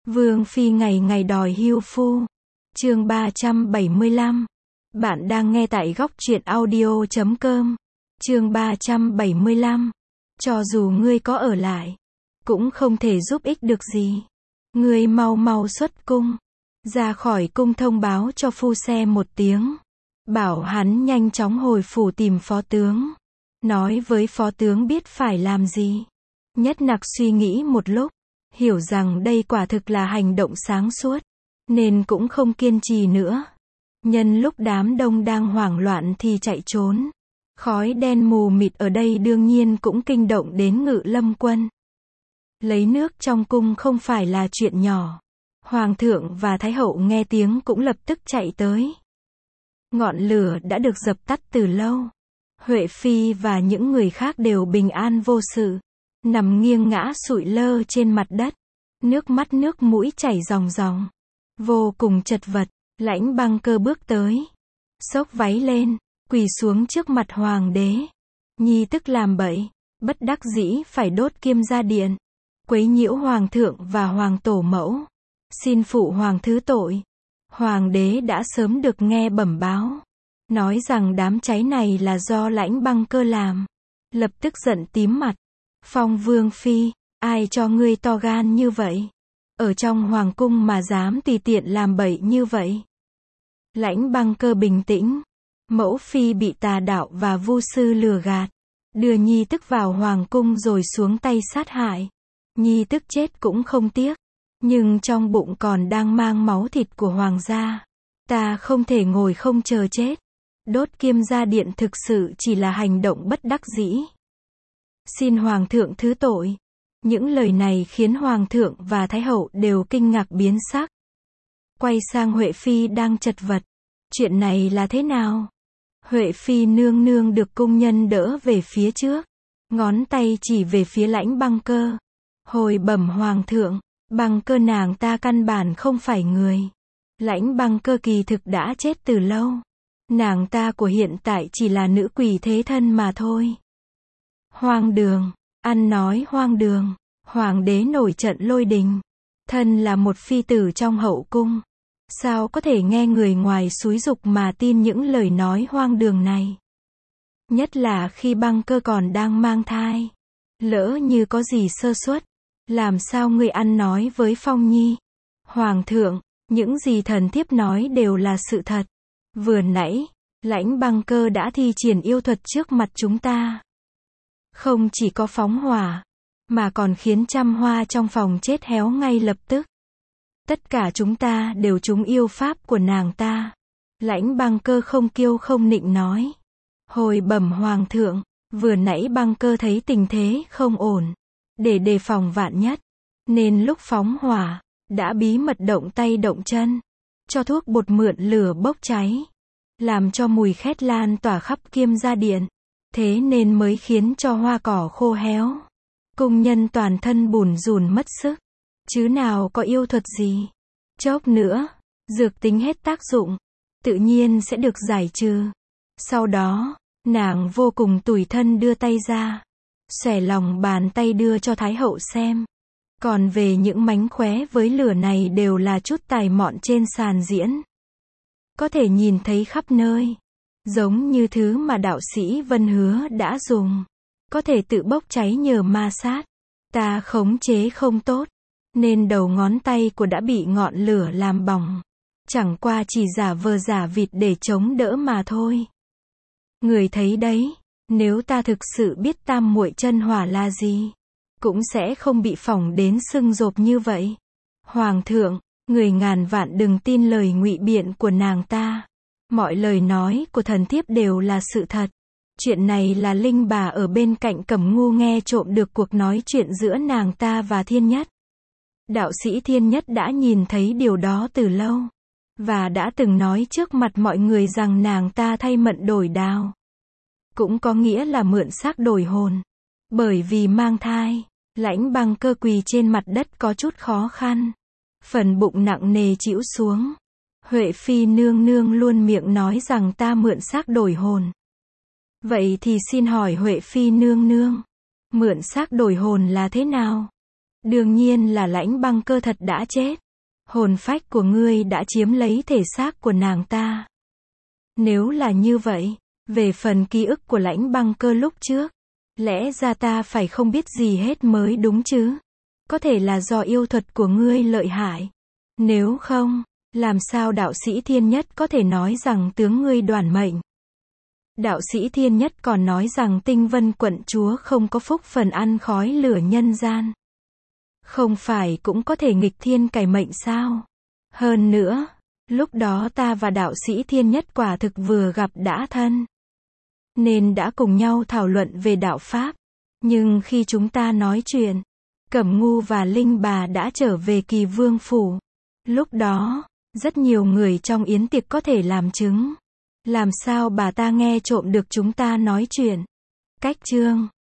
Vương phi ngày ngày đòi hưu phu. Chương 375. Bạn đang nghe tại góc truyện audio.com. Chương 375. Cho dù ngươi có ở lại, cũng không thể giúp ích được gì. Ngươi mau mau xuất cung, ra khỏi cung thông báo cho phu xe một tiếng, bảo hắn nhanh chóng hồi phủ tìm phó tướng, nói với phó tướng biết phải làm gì. Nhất Nặc suy nghĩ một lúc, hiểu rằng đây quả thực là hành động sáng suốt, nên cũng không kiên trì nữa. Nhân lúc đám đông đang hoảng loạn thì chạy trốn. Khói đen mù mịt ở đây đương nhiên cũng kinh động đến Ngự Lâm quân. Lấy nước trong cung không phải là chuyện nhỏ. Hoàng thượng và Thái hậu nghe tiếng cũng lập tức chạy tới. Ngọn lửa đã được dập tắt từ lâu. Huệ phi và những người khác đều bình an vô sự, nằm nghiêng ngã sụi lơ trên mặt đất, nước mắt nước mũi chảy ròng ròng, vô cùng chật vật. Lãnh Băng Cơ bước tới, xốc váy lên, quỳ xuống trước mặt hoàng đế. Nhi tức làm bậy, bất đắc dĩ phải đốt Kiêm Gia Điện, quấy nhiễu hoàng thượng và hoàng tổ mẫu, xin phụ hoàng thứ tội. Hoàng đế đã sớm được nghe bẩm báo, nói rằng đám cháy này là do Lãnh Băng Cơ làm, lập tức giận tím mặt. Phong vương phi, ai cho ngươi to gan như vậy? Ở trong hoàng cung mà dám tùy tiện làm bậy như vậy? Lãnh Băng Cơ bình tĩnh. Mẫu phi bị tà đạo và vu sư lừa gạt, đưa nhi tức vào hoàng cung rồi xuống tay sát hại. Nhi tức chết cũng không tiếc, nhưng trong bụng còn đang mang máu thịt của hoàng gia. Ta không thể ngồi không chờ chết. Đốt Kiêm Gia Điện thực sự chỉ là hành động bất đắc dĩ. Xin hoàng thượng thứ tội. Những lời này khiến hoàng thượng và thái hậu đều kinh ngạc biến sắc. Quay sang Huệ phi đang chật vật. Chuyện này là thế nào? Huệ phi nương nương được cung nhân đỡ về phía trước, ngón tay chỉ về phía Lãnh Băng Cơ. Hồi bẩm hoàng thượng, Băng Cơ nàng ta căn bản không phải người. Lãnh Băng Cơ kỳ thực đã chết từ lâu. Nàng ta của hiện tại chỉ là nữ quỷ thế thân mà thôi. Hoang đường, ăn nói hoang đường. Hoàng đế nổi trận lôi đình. Thân là một phi tử trong hậu cung, sao có thể nghe người ngoài xúi giục mà tin những lời nói hoang đường này? Nhất là khi Băng Cơ còn đang mang thai. Lỡ như có gì sơ suất, làm sao ngươi ăn nói với Phong Nhi? Hoàng thượng, những gì thần thiếp nói đều là sự thật. Vừa nãy, Lãnh Băng Cơ đã thi triển yêu thuật trước mặt chúng ta. Không chỉ có phóng hỏa, mà còn khiến trăm hoa trong phòng chết héo ngay lập tức. Tất cả chúng ta đều trúng yêu pháp của nàng ta. Lãnh Băng Cơ không kiêu không nịnh nói. Hồi bẩm hoàng thượng, vừa nãy Băng Cơ thấy tình thế không ổn, để đề phòng vạn nhất, nên lúc phóng hỏa, đã bí mật động tay động chân, cho thuốc bột mượn lửa bốc cháy, làm cho mùi khét lan tỏa khắp Kiêm Gia Điện. Thế nên mới khiến cho hoa cỏ khô héo, cung nhân toàn thân bủn rủn mất sức, chứ nào có yêu thuật gì. Chốc nữa, dược tính hết tác dụng, tự nhiên sẽ được giải trừ. Sau đó, nàng vô cùng tủi thân đưa tay ra, xòe lòng bàn tay đưa cho Thái hậu xem. Còn về những mánh khóe với lửa này đều là chút tài mọn trên sàn diễn, có thể nhìn thấy khắp nơi, giống như thứ mà đạo sĩ Vân Hứa đã dùng, có thể tự bốc cháy nhờ ma sát. Ta khống chế không tốt, nên đầu ngón tay của đã bị ngọn lửa làm bỏng. Chẳng qua chỉ giả vờ giả vịt để chống đỡ mà thôi. Người thấy đấy, nếu ta thực sự biết tam muội chân hỏa là gì, cũng sẽ không bị phỏng đến sưng rộp như vậy. Hoàng thượng, người ngàn vạn đừng tin lời ngụy biện của nàng ta. Mọi lời nói của thần thiếp đều là sự thật. Chuyện này là Linh bà ở bên cạnh Cẩm Ngu nghe trộm được cuộc nói chuyện giữa nàng ta và Thiên Nhất. Đạo sĩ Thiên Nhất đã nhìn thấy điều đó từ lâu, và đã từng nói trước mặt mọi người rằng nàng ta thay mận đổi đao, cũng có nghĩa là mượn xác đổi hồn. Bởi vì mang thai, Lãnh Băng Cơ quỳ trên mặt đất có chút khó khăn, phần bụng nặng nề chĩu xuống. Huệ phi nương nương luôn miệng nói rằng ta mượn xác đổi hồn. Vậy thì xin hỏi Huệ phi nương nương, mượn xác đổi hồn là thế nào? Đương nhiên là Lãnh Băng Cơ thật đã chết. Hồn phách của ngươi đã chiếm lấy thể xác của nàng ta. Nếu là như vậy, về phần ký ức của Lãnh Băng Cơ lúc trước, lẽ ra ta phải không biết gì hết mới đúng chứ. Có thể là do yêu thuật của ngươi lợi hại. Nếu không, làm sao đạo sĩ Thiên Nhất có thể nói rằng tướng ngươi đoản mệnh? Đạo sĩ Thiên Nhất còn nói rằng Tinh Vân quận chúa không có phúc phần ăn khói lửa nhân gian. Không phải cũng có thể nghịch thiên cải mệnh sao? Hơn nữa, lúc đó ta và đạo sĩ Thiên Nhất quả thực vừa gặp đã thân, nên đã cùng nhau thảo luận về đạo Pháp. Nhưng khi chúng ta nói chuyện, Cẩm Ngu và Linh Bà đã trở về Kỳ Vương phủ. Lúc đó, rất nhiều người trong yến tiệc có thể làm chứng. Làm sao bà ta nghe trộm được chúng ta nói chuyện? Cách chương